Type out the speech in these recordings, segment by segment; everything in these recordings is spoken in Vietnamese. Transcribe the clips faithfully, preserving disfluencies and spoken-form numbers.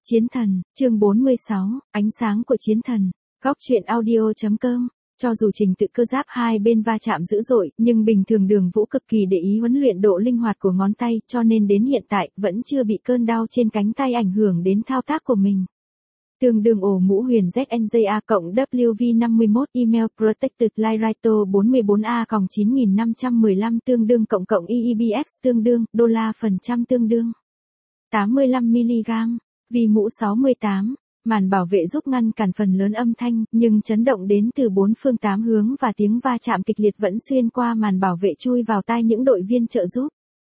Chiến thần, chương bốn mươi sáu, ánh sáng của chiến thần. Góc truyện audio chấm com. Cho dù trình tự cơ giáp hai bên va chạm dữ dội, nhưng bình thường Đường Vũ cực kỳ để ý huấn luyện độ linh hoạt của ngón tay, cho nên đến hiện tại vẫn chưa bị cơn đau trên cánh tay ảnh hưởng đến thao tác của mình. Tương đương ổ mũ huyền Z N J A cộng W V năm mươi mốt Email Protected Light bốn mươi bốn A cộng chín nghìn năm trăm mười lăm tương đương cộng cộng E E B X tương đương, đô la phần trăm tương đương tám mươi lăm mi-li-gam. Vì mũ sáu mươi tám, màn bảo vệ giúp ngăn cản phần lớn âm thanh, nhưng chấn động đến từ bốn phương tám hướng và tiếng va chạm kịch liệt vẫn xuyên qua màn bảo vệ chui vào tai những đội viên trợ giúp.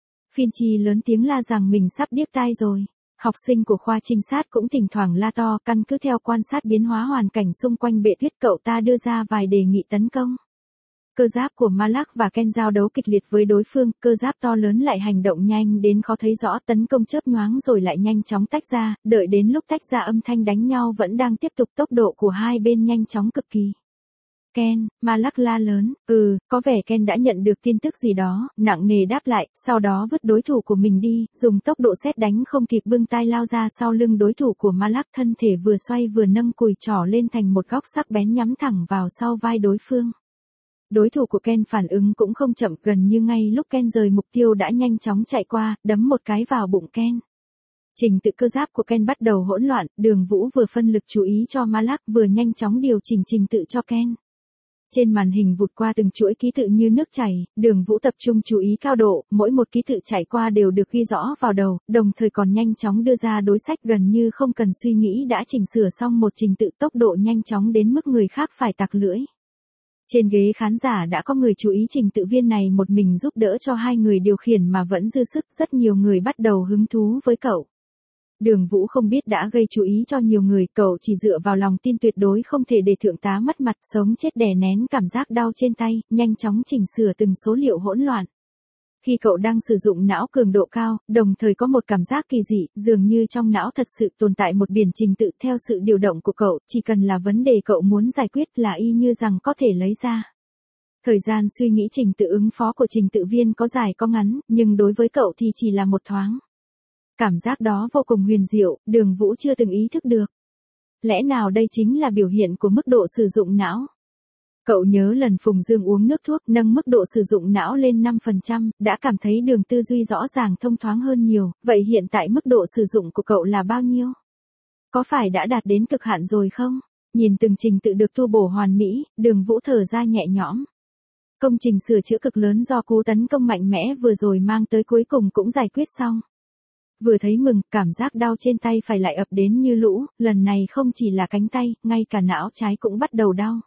Finchi lớn tiếng la rằng mình sắp điếc tai rồi. Học sinh của khoa trinh sát cũng thỉnh thoảng la to, căn cứ theo quan sát biến hóa hoàn cảnh xung quanh bệ tuyết, cậu ta đưa ra vài đề nghị tấn công. Cơ giáp của Malak và Ken giao đấu kịch liệt với đối phương, cơ giáp to lớn lại hành động nhanh đến khó thấy rõ, tấn công chớp nhoáng rồi lại nhanh chóng tách ra, đợi đến lúc tách ra âm thanh đánh nhau vẫn đang tiếp tục, tốc độ của hai bên nhanh chóng cực kỳ. Ken, Malak la lớn, ừ, có vẻ Ken đã nhận được tin tức gì đó, nặng nề đáp lại, sau đó vứt đối thủ của mình đi, dùng tốc độ sét đánh không kịp bưng tay lao ra sau lưng đối thủ của Malak, thân thể vừa xoay vừa nâng cùi trỏ lên thành một góc sắc bén nhắm thẳng vào sau vai đối phương. Đối thủ của Ken phản ứng cũng không chậm, gần như ngay lúc Ken rời mục tiêu đã nhanh chóng chạy qua, đấm một cái vào bụng Ken. Trình tự cơ giáp của Ken bắt đầu hỗn loạn, Đường Vũ vừa phân lực chú ý cho Malak vừa nhanh chóng điều chỉnh trình tự cho Ken. Trên màn hình vụt qua từng chuỗi ký tự như nước chảy, Đường Vũ tập trung chú ý cao độ, mỗi một ký tự chạy qua đều được ghi rõ vào đầu, đồng thời còn nhanh chóng đưa ra đối sách, gần như không cần suy nghĩ đã chỉnh sửa xong một trình tự, tốc độ nhanh chóng đến mức người khác phải tặc lưỡi. Trên ghế khán giả đã có người chú ý trình tự viên này một mình giúp đỡ cho hai người điều khiển mà vẫn dư sức, rất nhiều người bắt đầu hứng thú với cậu. Đường Vũ không biết đã gây chú ý cho nhiều người, cậu chỉ dựa vào lòng tin tuyệt đối không thể để thượng tá mất mặt, sống chết đè nén cảm giác đau trên tay, nhanh chóng chỉnh sửa từng số liệu hỗn loạn. Khi cậu đang sử dụng não cường độ cao, đồng thời có một cảm giác kỳ dị, dường như trong não thật sự tồn tại một biển trình tự theo sự điều động của cậu, chỉ cần là vấn đề cậu muốn giải quyết là y như rằng có thể lấy ra. Thời gian suy nghĩ trình tự ứng phó của trình tự viên có dài có ngắn, nhưng đối với cậu thì chỉ là một thoáng. Cảm giác đó vô cùng huyền diệu, Đường Vũ chưa từng ý thức được. Lẽ nào đây chính là biểu hiện của mức độ sử dụng não? Cậu nhớ lần Phùng Dương uống nước thuốc nâng mức độ sử dụng não lên năm phần trăm, đã cảm thấy đường tư duy rõ ràng thông thoáng hơn nhiều, vậy hiện tại mức độ sử dụng của cậu là bao nhiêu? Có phải đã đạt đến cực hạn rồi không? Nhìn từng trình tự được tu bổ hoàn mỹ, Đường Vũ thở ra nhẹ nhõm. Công trình sửa chữa cực lớn do cú tấn công mạnh mẽ vừa rồi mang tới cuối cùng cũng giải quyết xong. Vừa thấy mừng, cảm giác đau trên tay phải lại ập đến như lũ, lần này không chỉ là cánh tay, ngay cả não trái cũng bắt đầu đau.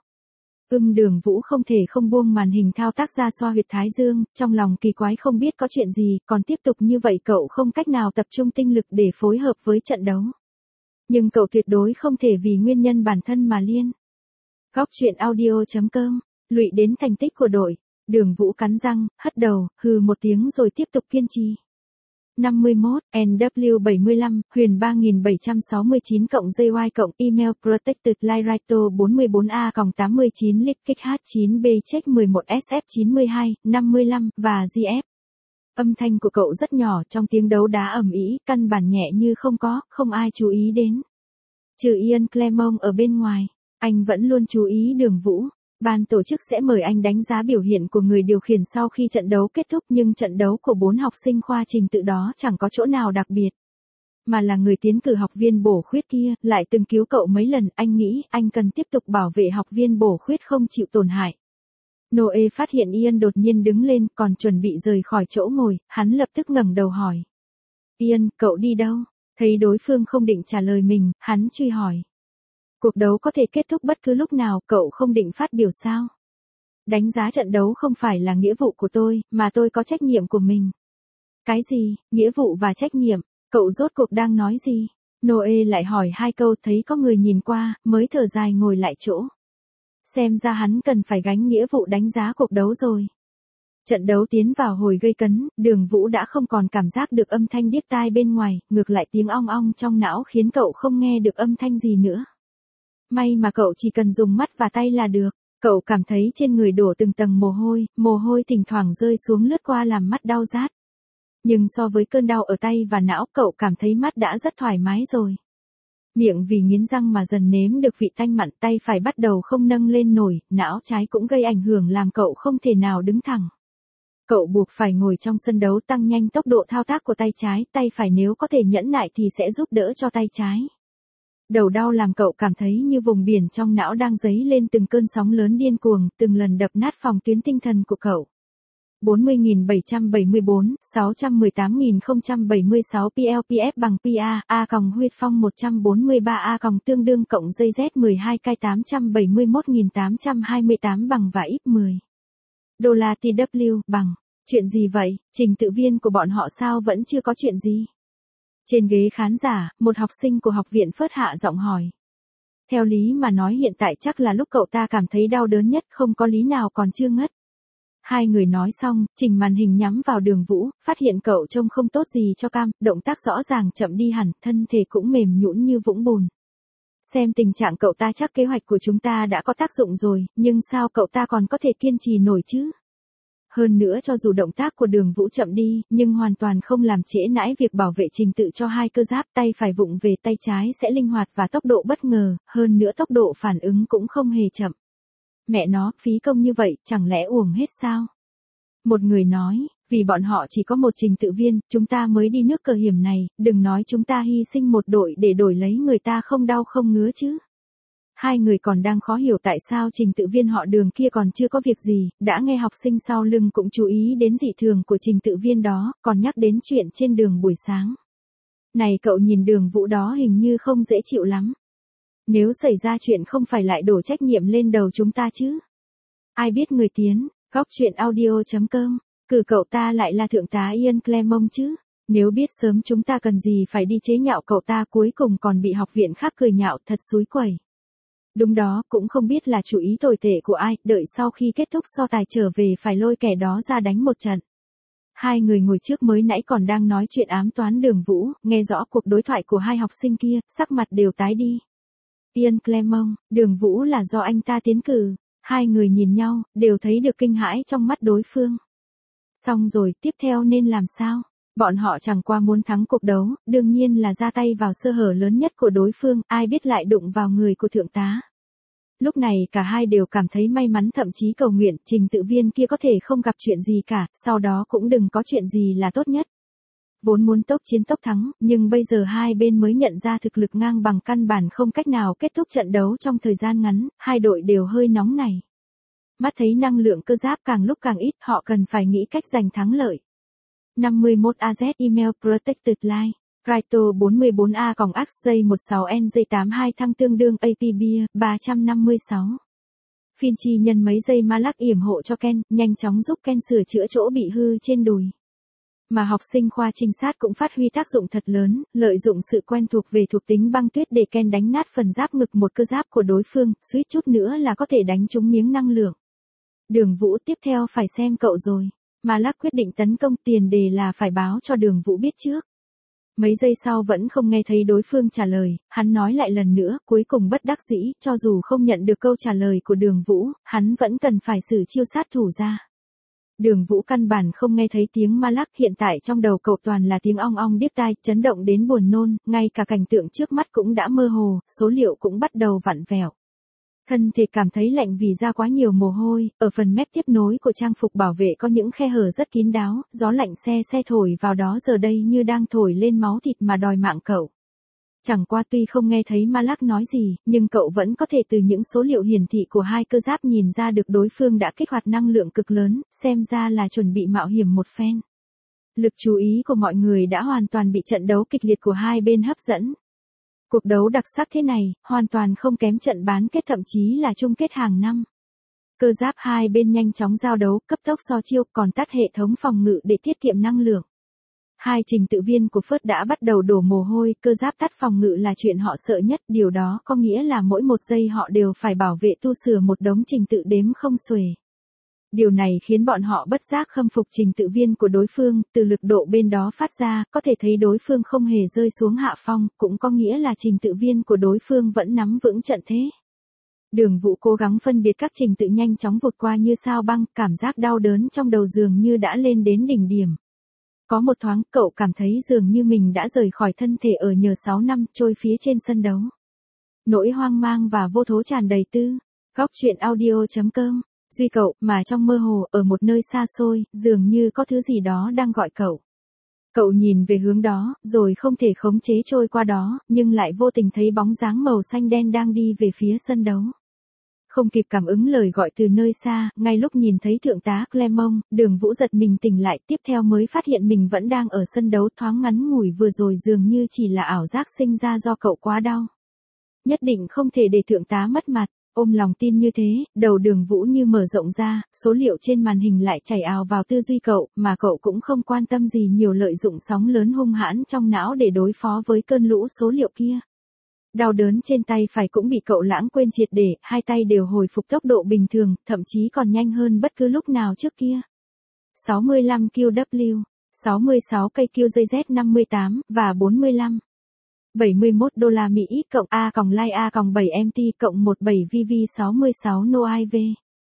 Ưm Đường Vũ không thể không buông màn hình thao tác ra xoa huyệt thái dương, trong lòng kỳ quái không biết có chuyện gì, còn tiếp tục như vậy cậu không cách nào tập trung tinh lực để phối hợp với trận đấu. Nhưng cậu tuyệt đối không thể vì nguyên nhân bản thân mà liên. Góc truyện audio chấm com, lụy đến thành tích của đội. Đường Vũ cắn răng, hất đầu, hừ một tiếng rồi tiếp tục kiên trì. năm mươi mốt, N W bảy mươi lăm, huyền ba nghìn bảy trăm sáu mươi chín cộng J Y cộng Email Protected Light bốn mươi bốn A cộng tám mươi chín Lit Kích H chín B Check mười một S F chín mươi hai, năm mươi lăm, và G F. Âm thanh của cậu rất nhỏ trong tiếng đấu đá ầm ĩ, căn bản nhẹ như không có, không ai chú ý đến. Trừ Ian Clemon ở bên ngoài, anh vẫn luôn chú ý Đường Vũ. Ban tổ chức sẽ mời anh đánh giá biểu hiện của người điều khiển sau khi trận đấu kết thúc, nhưng trận đấu của bốn học sinh khoa trình tự đó chẳng có chỗ nào đặc biệt. Mà là người tiến cử học viên bổ khuyết kia, lại từng cứu cậu mấy lần, anh nghĩ anh cần tiếp tục bảo vệ học viên bổ khuyết không chịu tổn hại. Noe phát hiện Ian đột nhiên đứng lên, còn chuẩn bị rời khỏi chỗ ngồi, hắn lập tức ngẩng đầu hỏi. Ian, cậu đi đâu? Thấy đối phương không định trả lời mình, hắn truy hỏi. Cuộc đấu có thể kết thúc bất cứ lúc nào, cậu không định phát biểu sao? Đánh giá trận đấu không phải là nghĩa vụ của tôi, mà tôi có trách nhiệm của mình. Cái gì, nghĩa vụ và trách nhiệm? Cậu rốt cuộc đang nói gì? Noe lại hỏi hai câu, thấy có người nhìn qua, mới thở dài ngồi lại chỗ. Xem ra hắn cần phải gánh nghĩa vụ đánh giá cuộc đấu rồi. Trận đấu tiến vào hồi gây cấn, Đường Vũ đã không còn cảm giác được âm thanh điếc tai bên ngoài, ngược lại tiếng ong ong trong não khiến cậu không nghe được âm thanh gì nữa. May mà cậu chỉ cần dùng mắt và tay là được. Cậu cảm thấy trên người đổ từng tầng mồ hôi, mồ hôi thỉnh thoảng rơi xuống lướt qua làm mắt đau rát. Nhưng so với cơn đau ở tay và não, cậu cảm thấy mắt đã rất thoải mái rồi. Miệng vì nghiến răng mà dần nếm được vị tanh mặn, tay phải bắt đầu không nâng lên nổi, não trái cũng gây ảnh hưởng làm cậu không thể nào đứng thẳng. Cậu buộc phải ngồi trong sân đấu tăng nhanh tốc độ thao tác của tay trái, tay phải nếu có thể nhẫn nại thì sẽ giúp đỡ cho tay trái. Đầu đau làm cậu cảm thấy như vùng biển trong não đang dấy lên từng cơn sóng lớn điên cuồng, từng lần đập nát phòng tuyến tinh thần của cậu. bốn mươi nghìn bảy trăm bảy mươi bốn, sáu trăm mười tám nghìn không trăm bảy mươi sáu pê lờ pê ép bằng pê a, A còng huyết phong một trăm bốn mươi ba A còng tương đương cộng dây Z mười hai K tám trăm bảy mươi mốt nghìn tám trăm hai mươi tám bằng và ít mười. Đô la tê vê bằng. Chuyện gì vậy, trình tự viên của bọn họ sao vẫn chưa có chuyện gì? Trên ghế khán giả, một học sinh của học viện Phớt hạ giọng hỏi. Theo lý mà nói hiện tại chắc là lúc cậu ta cảm thấy đau đớn nhất, không có lý nào còn chưa ngất. Hai người nói xong, Trình màn hình nhắm vào Đường Vũ, phát hiện cậu trông không tốt gì cho cam, động tác rõ ràng chậm đi hẳn, thân thể cũng mềm nhũn như vũng bùn. Xem tình trạng cậu ta chắc kế hoạch của chúng ta đã có tác dụng rồi, nhưng sao cậu ta còn có thể kiên trì nổi chứ? Hơn nữa cho dù động tác của Đường Vũ chậm đi, nhưng hoàn toàn không làm trễ nãi việc bảo vệ trình tự cho hai cơ giáp, tay phải vụng về tay trái sẽ linh hoạt và tốc độ bất ngờ, hơn nữa tốc độ phản ứng cũng không hề chậm. Mẹ nó, phí công như vậy, chẳng lẽ uổng hết sao? Một người nói, vì bọn họ chỉ có một trình tự viên, chúng ta mới đi nước cờ hiểm này, đừng nói chúng ta hy sinh một đội để đổi lấy người ta không đau không ngứa chứ. Hai người còn đang khó hiểu tại sao trình tự viên họ Đường kia còn chưa có việc gì, đã nghe học sinh sau lưng cũng chú ý đến dị thường của trình tự viên đó, còn nhắc đến chuyện trên đường buổi sáng. Này cậu nhìn Đường Vũ đó hình như không dễ chịu lắm. Nếu xảy ra chuyện không phải lại đổ trách nhiệm lên đầu chúng ta chứ? Ai biết người tiến, góc chuyện audio chấm com, cử cậu ta lại là thượng tá Ian Clermont chứ? Nếu biết sớm chúng ta cần gì phải đi chế nhạo cậu ta, cuối cùng còn bị học viện khác cười nhạo, thật xúi quẩy. Đúng đó, cũng không biết là chủ ý tồi tệ của ai, đợi sau khi kết thúc so tài trở về phải lôi kẻ đó ra đánh một trận. Hai người ngồi trước mới nãy còn đang nói chuyện ám toán Đường Vũ, nghe rõ cuộc đối thoại của hai học sinh kia, sắc mặt đều tái đi. Ian Clermont, Đường Vũ là do anh ta tiến cử. Hai người nhìn nhau, đều thấy được kinh hãi trong mắt đối phương. Xong rồi, tiếp theo nên làm sao? Bọn họ chẳng qua muốn thắng cuộc đấu, đương nhiên là ra tay vào sơ hở lớn nhất của đối phương, ai biết lại đụng vào người của thượng tá. Lúc này cả hai đều cảm thấy may mắn, thậm chí cầu nguyện trình tự viên kia có thể không gặp chuyện gì cả, sau đó cũng đừng có chuyện gì là tốt nhất. Vốn muốn tốc chiến tốc thắng, nhưng bây giờ hai bên mới nhận ra thực lực ngang bằng căn bản không cách nào kết thúc trận đấu trong thời gian ngắn, hai đội đều hơi nóng này. Mắt thấy năng lượng cơ giáp càng lúc càng ít, họ cần phải nghĩ cách giành thắng lợi. năm mươi mốt A Z Email Protected Line, Raito bốn mươi bốn A còng X J mười sáu N J tám mươi hai thăng tương đương A P B ba trăm năm mươi sáu. Finchi nhân mấy giây Malak yểm hộ cho Ken, nhanh chóng giúp Ken sửa chữa chỗ bị hư trên đùi. Mà học sinh khoa trinh sát cũng phát huy tác dụng thật lớn, lợi dụng sự quen thuộc về thuộc tính băng tuyết để Ken đánh nát phần giáp ngực một cơ giáp của đối phương, suýt chút nữa là có thể đánh trúng miếng năng lượng. Đường Vũ, tiếp theo phải xem cậu rồi. Malak quyết định tấn công, tiền đề là phải báo cho Đường Vũ biết trước. Mấy giây sau vẫn không nghe thấy đối phương trả lời, hắn nói lại lần nữa, cuối cùng bất đắc dĩ, cho dù không nhận được câu trả lời của Đường Vũ, hắn vẫn cần phải xử chiêu sát thủ ra. Đường Vũ căn bản không nghe thấy tiếng Malak, hiện tại trong đầu cậu toàn là tiếng ong ong điếc tai, chấn động đến buồn nôn, ngay cả cảnh tượng trước mắt cũng đã mơ hồ, số liệu cũng bắt đầu vặn vẹo. Thân thể cảm thấy lạnh vì ra quá nhiều mồ hôi, ở phần mép tiếp nối của trang phục bảo vệ có những khe hở rất kín đáo, gió lạnh xe xe thổi vào đó giờ đây như đang thổi lên máu thịt mà đòi mạng cậu. Chẳng qua tuy không nghe thấy Malak nói gì, nhưng cậu vẫn có thể từ những số liệu hiển thị của hai cơ giáp nhìn ra được đối phương đã kích hoạt năng lượng cực lớn, xem ra là chuẩn bị mạo hiểm một phen. Lực chú ý của mọi người đã hoàn toàn bị trận đấu kịch liệt của hai bên hấp dẫn. Cuộc đấu đặc sắc thế này, hoàn toàn không kém trận bán kết, thậm chí là chung kết hàng năm. Cơ giáp hai bên nhanh chóng giao đấu, cấp tốc so chiêu, còn tắt hệ thống phòng ngự để tiết kiệm năng lượng. Hai trình tự viên của Phớt đã bắt đầu đổ mồ hôi, cơ giáp tắt phòng ngự là chuyện họ sợ nhất, điều đó có nghĩa là mỗi một giây họ đều phải bảo vệ tu sửa một đống trình tự đếm không xuể. Điều này khiến bọn họ bất giác khâm phục trình tự viên của đối phương, từ lực độ bên đó phát ra, có thể thấy đối phương không hề rơi xuống hạ phong, cũng có nghĩa là trình tự viên của đối phương vẫn nắm vững trận thế. Đường Vũ cố gắng phân biệt các trình tự nhanh chóng vụt qua như sao băng, cảm giác đau đớn trong đầu dường như đã lên đến đỉnh điểm. Có một thoáng cậu cảm thấy dường như mình đã rời khỏi thân thể ở nhờ sáu năm trôi phía trên sân đấu. Nỗi hoang mang và vô thố tràn đầy tư. Góc truyện audio.com. Duy cậu, mà trong mơ hồ, ở một nơi xa xôi, dường như có thứ gì đó đang gọi cậu. Cậu nhìn về hướng đó, rồi không thể khống chế trôi qua đó, nhưng lại vô tình thấy bóng dáng màu xanh đen đang đi về phía sân đấu. Không kịp cảm ứng lời gọi từ nơi xa, ngay lúc nhìn thấy thượng tá Clermont, Đường Vũ giật mình tỉnh lại, tiếp theo mới phát hiện mình vẫn đang ở sân đấu. Thoáng ngắn ngủi vừa rồi dường như chỉ là ảo giác sinh ra do cậu quá đau. Nhất định không thể để thượng tá mất mặt. Ôm lòng tin như thế, đầu Đường Vũ như mở rộng ra, số liệu trên màn hình lại chảy ào vào tư duy cậu, mà cậu cũng không quan tâm gì nhiều, lợi dụng sóng lớn hung hãn trong não để đối phó với cơn lũ số liệu kia. Đau đớn trên tay phải cũng bị cậu lãng quên triệt để, hai tay đều hồi phục tốc độ bình thường, thậm chí còn nhanh hơn bất cứ lúc nào trước kia. sáu mươi lăm Q W, sáu mươi sáu cây Q J Z năm mươi tám, và bốn mươi lăm. bảy mươi mốt đô la Mỹ cộng A cộng Lai A cộng bảy M T cộng mười bảy V V sáu mươi sáu No I V.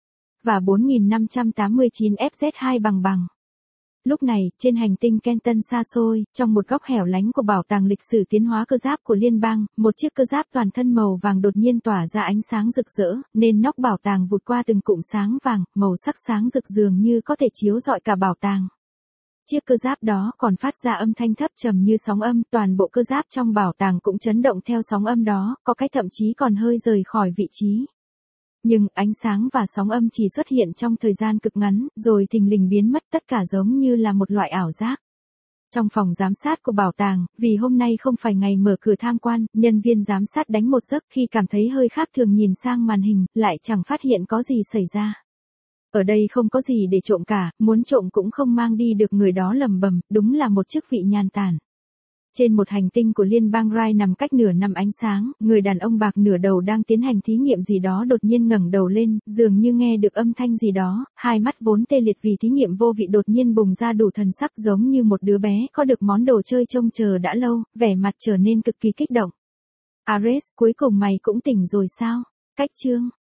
Và bốn nghìn năm trăm tám mươi chín F Z hai bằng bằng. Lúc này, trên hành tinh Kenton xa xôi, trong một góc hẻo lánh của bảo tàng lịch sử tiến hóa cơ giáp của liên bang, một chiếc cơ giáp toàn thân màu vàng đột nhiên tỏa ra ánh sáng rực rỡ, nên nóc bảo tàng vụt qua từng cụm sáng vàng, màu sắc sáng rực dường như có thể chiếu rọi cả bảo tàng. Chiếc cơ giáp đó còn phát ra âm thanh thấp trầm như sóng âm, toàn bộ cơ giáp trong bảo tàng cũng chấn động theo sóng âm đó, có cái thậm chí còn hơi rời khỏi vị trí. Nhưng ánh sáng và sóng âm chỉ xuất hiện trong thời gian cực ngắn, rồi thình lình biến mất, tất cả giống như là một loại ảo giác. Trong phòng giám sát của bảo tàng, vì hôm nay không phải ngày mở cửa tham quan, nhân viên giám sát đánh một giấc khi cảm thấy hơi khác thường nhìn sang màn hình, lại chẳng phát hiện có gì xảy ra. Ở đây không có gì để trộm cả, muốn trộm cũng không mang đi được, người đó lẩm bẩm, đúng là một chức vị nhàn tản. Trên một hành tinh của liên bang Rai nằm cách nửa năm ánh sáng, người đàn ông bạc nửa đầu đang tiến hành thí nghiệm gì đó đột nhiên ngẩng đầu lên, dường như nghe được âm thanh gì đó, hai mắt vốn tê liệt vì thí nghiệm vô vị đột nhiên bùng ra đủ thần sắc, giống như một đứa bé có được món đồ chơi trông chờ đã lâu, vẻ mặt trở nên cực kỳ kích động. Ares, cuối cùng mày cũng tỉnh rồi sao? Cách chương